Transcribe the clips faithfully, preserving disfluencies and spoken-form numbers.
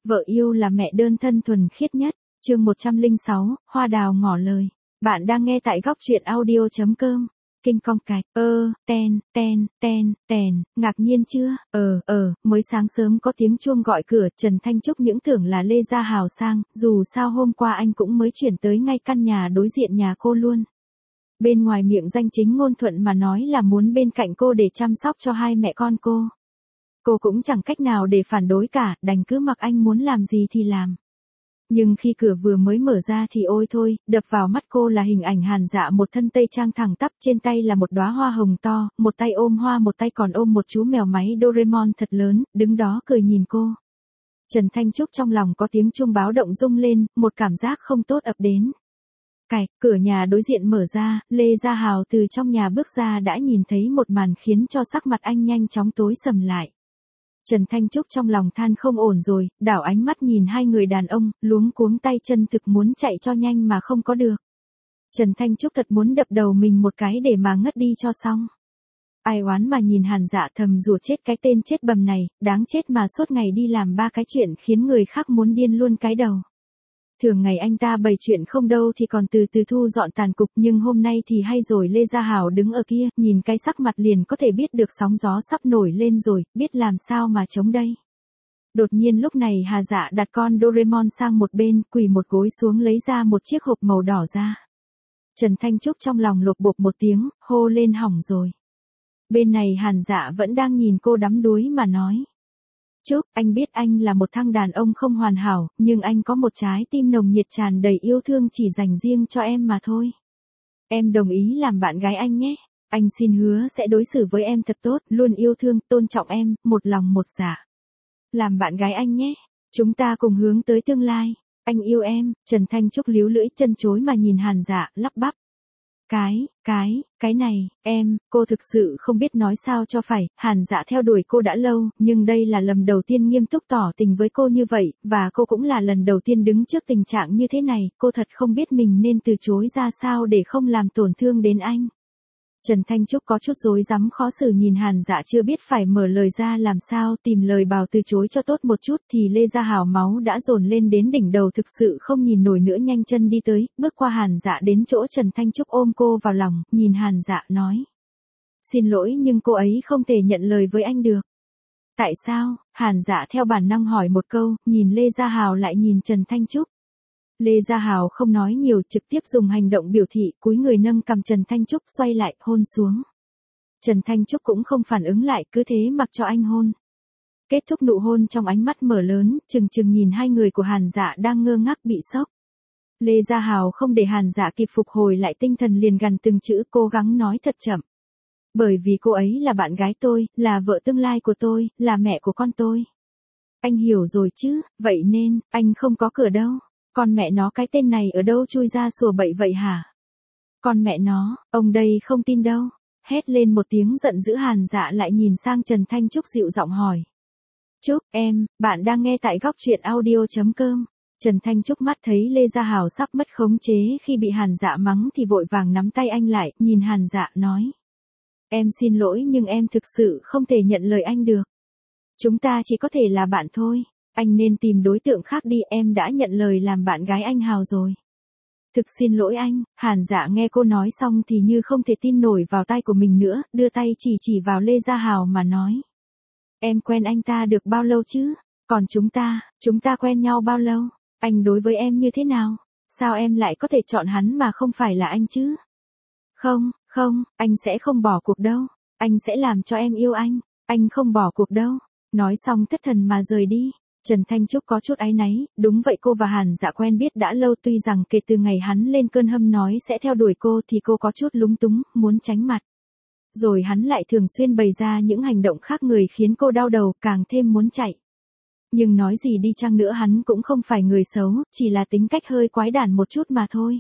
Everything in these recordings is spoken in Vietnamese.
Vợ yêu là mẹ đơn thân thuần khiết nhất. Chương một trăm lẻ sáu, Hoa đào ngỏ lời. Bạn đang nghe tại góc truyện audio chấm com. Kinh cong cạch, ơ, ten, ten, ten, tèn, ngạc nhiên chưa? Ờ, ờ, mới sáng sớm có tiếng chuông gọi cửa, Trần Thanh Trúc những tưởng là Lê Gia Hào sang, dù sao hôm qua anh cũng mới chuyển tới ngay căn nhà đối diện nhà cô luôn. Bên ngoài miệng danh chính ngôn thuận mà nói là muốn bên cạnh cô để chăm sóc cho hai mẹ con cô. Cô cũng chẳng cách nào để phản đối cả, đành cứ mặc anh muốn làm gì thì làm. Nhưng khi cửa vừa mới mở ra thì ôi thôi, đập vào mắt cô là hình ảnh Hàn Dạ một thân tây trang thẳng tắp, trên tay là một đóa hoa hồng to, một tay ôm hoa một tay còn ôm một chú mèo máy Doraemon thật lớn, đứng đó cười nhìn cô. Trần Thanh Trúc trong lòng có tiếng chuông báo động rung lên, một cảm giác không tốt ập đến. Cạch, cửa nhà đối diện mở ra, Lê Gia Hào từ trong nhà bước ra đã nhìn thấy một màn khiến cho sắc mặt anh nhanh chóng tối sầm lại. Trần Thanh Trúc trong lòng than không ổn rồi, đảo ánh mắt nhìn hai người đàn ông, luống cuống tay chân thực muốn chạy cho nhanh mà không có được. Trần Thanh Trúc thật muốn đập đầu mình một cái để mà ngất đi cho xong. Ai oán mà nhìn Hàn Dạ thầm rủa chết cái tên chết bầm này, đáng chết mà suốt ngày đi làm ba cái chuyện khiến người khác muốn điên luôn cái đầu. Thường ngày anh ta bày chuyện không đâu thì còn từ từ thu dọn tàn cục, nhưng hôm nay thì hay rồi. Lê Gia Hào đứng ở kia, nhìn cái sắc mặt liền có thể biết được sóng gió sắp nổi lên rồi, biết làm sao mà chống đây. Đột nhiên lúc này Hà Dạ đặt con Doraemon sang một bên, quỳ một gối xuống lấy ra một chiếc hộp màu đỏ ra. Trần Thanh Trúc trong lòng lột bột một tiếng, hô lên hỏng rồi. Bên này Hàn Dạ vẫn đang nhìn cô đắm đuối mà nói. Trúc, anh biết anh là một thằng đàn ông không hoàn hảo, nhưng anh có một trái tim nồng nhiệt tràn đầy yêu thương chỉ dành riêng cho em mà thôi. Em đồng ý làm bạn gái anh nhé. Anh xin hứa sẽ đối xử với em thật tốt, luôn yêu thương, tôn trọng em, một lòng một dạ. Làm bạn gái anh nhé. Chúng ta cùng hướng tới tương lai. Anh yêu em. Trần Thanh Trúc líu lưỡi chân chối mà nhìn Hàn Dạ, lắp bắp. Cái, cái, cái này, em, cô thực sự không biết nói sao cho phải. Hàn Dạ theo đuổi cô đã lâu, nhưng đây là lần đầu tiên nghiêm túc tỏ tình với cô như vậy, và cô cũng là lần đầu tiên đứng trước tình trạng như thế này, cô thật không biết mình nên từ chối ra sao để không làm tổn thương đến anh. Trần Thanh Trúc có chút rối rắm khó xử nhìn Hàn Dạ chưa biết phải mở lời ra làm sao, tìm lời bảo từ chối cho tốt một chút thì Lê Gia Hào máu đã dồn lên đến đỉnh đầu, thực sự không nhìn nổi nữa, nhanh chân đi tới, bước qua Hàn Dạ đến chỗ Trần Thanh Trúc ôm cô vào lòng, nhìn Hàn Dạ nói. Xin lỗi nhưng cô ấy không thể nhận lời với anh được. Tại sao? Hàn Dạ theo bản năng hỏi một câu, nhìn Lê Gia Hào lại nhìn Trần Thanh Trúc. Lê Gia Hào không nói nhiều, trực tiếp dùng hành động biểu thị, cúi người nâng cằm Trần Thanh Trúc xoay lại, hôn xuống. Trần Thanh Trúc cũng không phản ứng lại, cứ thế mặc cho anh hôn. Kết thúc nụ hôn trong ánh mắt mở lớn, chừng chừng nhìn hai người của Hàn Dạ đang ngơ ngác bị sốc. Lê Gia Hào không để Hàn Dạ kịp phục hồi lại tinh thần liền gằn từng chữ, cố gắng nói thật chậm. Bởi vì cô ấy là bạn gái tôi, là vợ tương lai của tôi, là mẹ của con tôi. Anh hiểu rồi chứ, vậy nên, anh không có cửa đâu. Con mẹ nó cái tên này ở đâu chui ra sủa bậy vậy hả? Con mẹ nó, ông đây không tin đâu. Hét lên một tiếng giận dữ, Hàn Dạ lại nhìn sang Trần Thanh Trúc dịu giọng hỏi. Trúc, em, bạn đang nghe tại góc truyện audio chấm com. Trần Thanh Trúc mắt thấy Lê Gia Hào sắp mất khống chế khi bị Hàn Dạ mắng thì vội vàng nắm tay anh lại, nhìn Hàn Dạ nói. Em xin lỗi nhưng em thực sự không thể nhận lời anh được. Chúng ta chỉ có thể là bạn thôi. Anh nên tìm đối tượng khác đi, em đã nhận lời làm bạn gái anh Hào rồi. Thực xin lỗi anh. Hàn Dạ nghe cô nói xong thì như không thể tin nổi vào tai của mình nữa, đưa tay chỉ chỉ vào Lê Gia Hào mà nói. Em quen anh ta được bao lâu chứ? Còn chúng ta, chúng ta quen nhau bao lâu? Anh đối với em như thế nào? Sao em lại có thể chọn hắn mà không phải là anh chứ? Không, không, anh sẽ không bỏ cuộc đâu. Anh sẽ làm cho em yêu anh. Anh không bỏ cuộc đâu. Nói xong thất thần mà rời đi. Trần Thanh Trúc có chút áy náy, đúng vậy cô và Hàn Dạ quen biết đã lâu, tuy rằng kể từ ngày hắn lên cơn hâm nói sẽ theo đuổi cô thì cô có chút lúng túng, muốn tránh mặt. Rồi hắn lại thường xuyên bày ra những hành động khác người khiến cô đau đầu, càng thêm muốn chạy. Nhưng nói gì đi chăng nữa hắn cũng không phải người xấu, chỉ là tính cách hơi quái đản một chút mà thôi.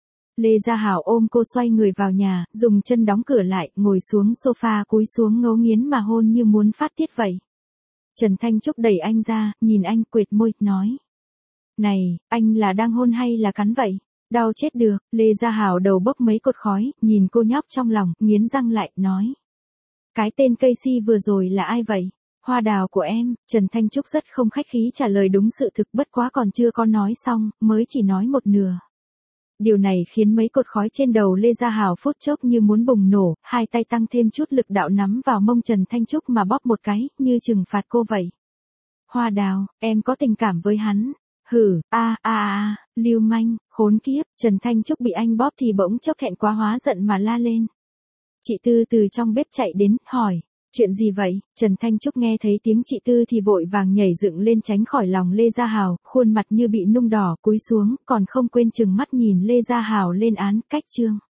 Lê Gia Hào ôm cô xoay người vào nhà, dùng chân đóng cửa lại, ngồi xuống sofa cúi xuống ngấu nghiến mà hôn như muốn phát tiết vậy. Trần Thanh Trúc đẩy anh ra, nhìn anh quệt môi, nói. Này, anh là đang hôn hay là cắn vậy? Đau chết được. Lê Gia Hào đầu bốc mấy cột khói, nhìn cô nhóc trong lòng, nghiến răng lại, nói. Cái tên Casey vừa rồi là ai vậy? Hoa đào của em, Trần Thanh Trúc rất không khách khí trả lời đúng sự thực, bất quá còn chưa có nói xong, mới chỉ nói một nửa. Điều này khiến mấy cột khói trên đầu Lê Gia Hào phút chốc như muốn bùng nổ, hai tay tăng thêm chút lực đạo nắm vào mông Trần Thanh Trúc mà bóp một cái, như trừng phạt cô vậy. Hoa đào, em có tình cảm với hắn. Hử, a a a, lưu manh, khốn kiếp, Trần Thanh Trúc bị anh bóp thì bỗng chốc thẹn quá hóa giận mà la lên. Chị Tư từ trong bếp chạy đến, hỏi, chuyện gì vậy? Trần Thanh Trúc nghe thấy tiếng chị Tư thì vội vàng nhảy dựng lên tránh khỏi lòng Lê Gia Hào, khuôn mặt như bị nung đỏ, cúi xuống, còn không quên chừng mắt nhìn Lê Gia Hào lên án, cách chương.